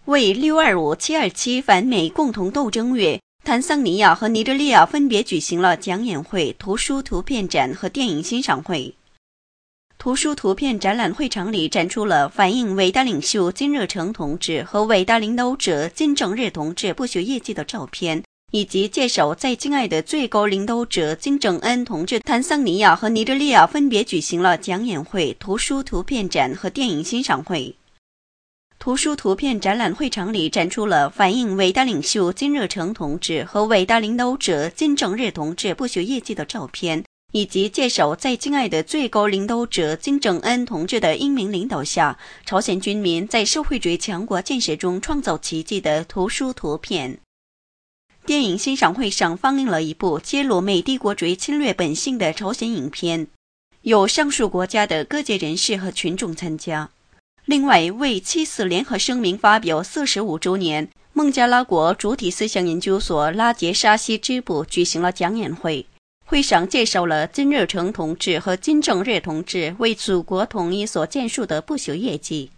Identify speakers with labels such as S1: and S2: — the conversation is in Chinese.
S1: 为625-727反美共同斗争月，坦桑尼亚和尼日利亚分别举行了讲演会、图书图片展和电影欣赏会。图书图片展览会场里展出了反映伟大领袖金日成同志和伟大领导者金正日同志不朽业绩的照片，以及介绍在敬爱的最高领导者金正恩同志。坦桑尼亚和尼日利亚分别举行了讲演会、图书图片展和电影欣赏会。图书图片展览会场里展出了反映伟大领袖金日成同志和伟大领导者金正日同志不朽业绩的照片，以及介绍在敬爱的最高领导者金正恩同志的英明领导下，朝鲜军民在社会主义强国建设中创造奇迹的图书图片。电影欣赏会上放映了一部揭露美帝国主义侵略本性的朝鲜影片，有上述国家的各界人士和群众参加。另外，为7·4联合声明发表45周年，孟加拉国主体思想研究所拉杰沙西支部举行了讲演会，会上介绍了金日成同志和金正日同志为祖国统一所建树的不朽业绩。